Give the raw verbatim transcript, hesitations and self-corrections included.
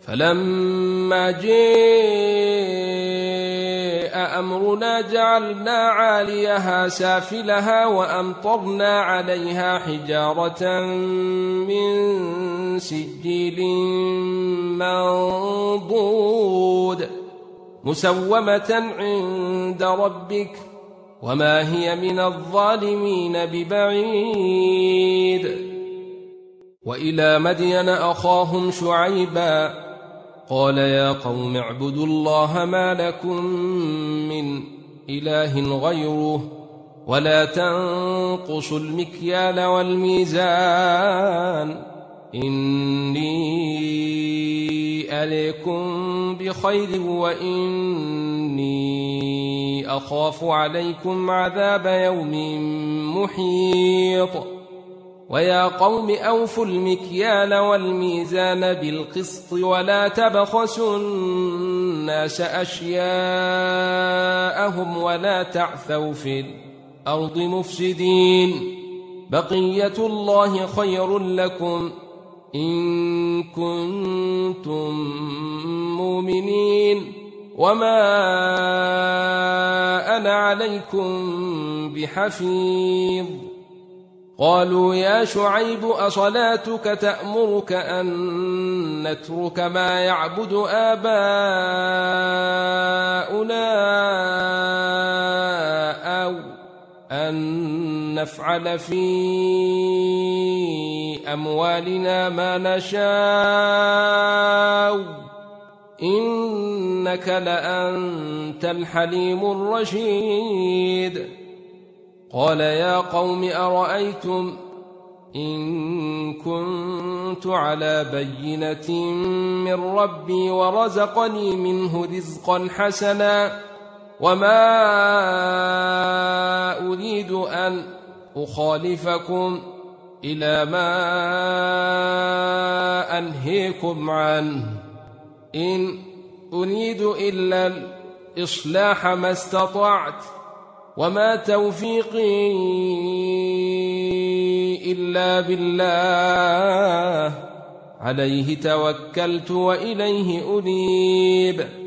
فلما جاء أمرنا جعلنا عاليها سافلها وأمطرنا عليها حجارة من سجيل منضود مسومة عند ربك وما هي من الظالمين ببعيد. وإلى مدين أخاهم شعيبا قال يا قوم اعبدوا الله ما لكم من إله غيره ولا تنقصوا المكيال والميزان إني أريكم بخير وإني أخاف عليكم عذاب يوم محيط. ويا قوم أوفوا المكيال والميزان بالقسط ولا تبخسوا الناس أشياءهم ولا تعثوا في الأرض مفسدين بقية الله خير لكم إن كنتم مؤمنين وما أنا عليكم بحفيظ. قالوا يا شعيب أصلاتك تأمرك أن نترك ما يعبد آباؤنا أو أن نفعل في أموالنا ما نشاء إنك لأنت الحليم الرشيد. قال يا قوم أرأيتم إن كنت على بينة من ربي ورزقني منه رزقا حسنا وما أريد أن أخالفكم إلى ما أنهيكم عنه إن أريد إلا الإصلاح ما استطعت وما توفيقي إلا بالله عليه توكلت وإليه أنيب.